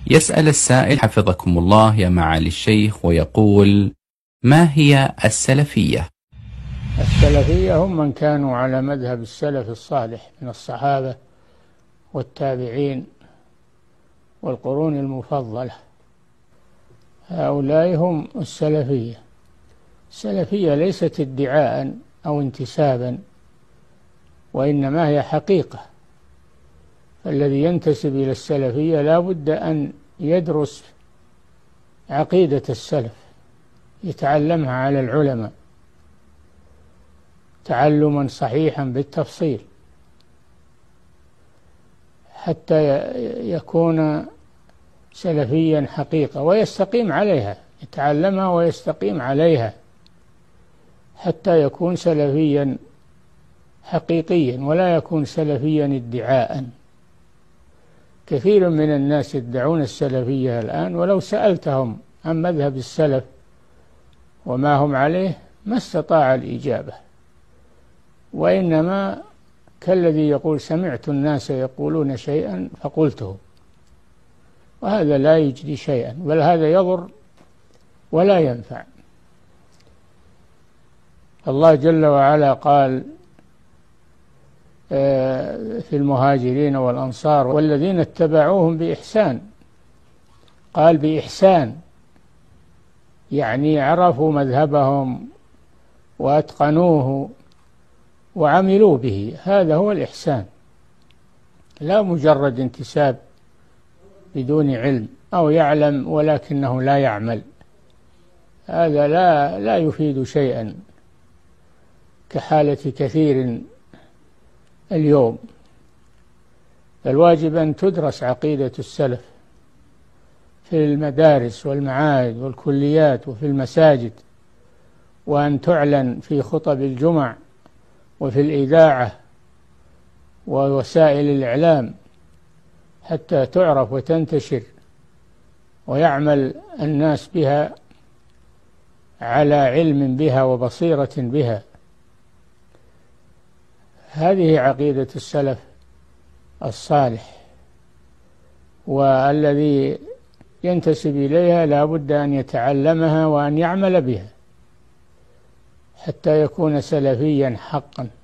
يسأل السائل حفظكم الله يا معالي الشيخ ويقول: ما هي السلفية؟ السلفية هم من كانوا على مذهب السلف الصالح من الصحابة والتابعين والقرون المفضلة، هؤلاء هم السلفية. السلفية ليست ادعاء أو انتسابا، وإنما هي حقيقة. الذي ينتسب إلى السلفية لا بد أن يدرس عقيدة السلف، يتعلمها على العلماء تعلما صحيحا بالتفصيل حتى يكون سلفيا حقيقة ويستقيم عليها، يتعلمها ويستقيم عليها حتى يكون سلفيا حقيقيا، ولا يكون سلفيا ادعاء. كثير من الناس يدعون السلفية الآن، ولو سألتهم عن مذهب السلف وما هم عليه ما استطاع الإجابة، وإنما كالذي يقول: سمعت الناس يقولون شيئا فقلته، وهذا لا يجدي شيئا، بل هذا يضر ولا ينفع. الله جل وعلا قال في المهاجرين والأنصار والذين اتبعوهم بإحسان، قال بإحسان، يعني عرفوا مذهبهم وأتقنوه وعملوا به، هذا هو الإحسان، لا مجرد انتساب بدون علم، أو يعلم ولكنه لا يعمل، هذا لا يفيد شيئا كحالة كثير اليوم. الواجب أن تدرس عقيدة السلف في المدارس والمعاهد والكليات وفي المساجد، وأن تعلن في خطب الجمع وفي الإذاعة ووسائل الإعلام حتى تعرف وتنتشر ويعمل الناس بها على علم بها وبصيرة بها. هذه عقيدة السلف الصالح، والذي ينتسب إليها لا بد أن يتعلمها وأن يعمل بها حتى يكون سلفيا حقا.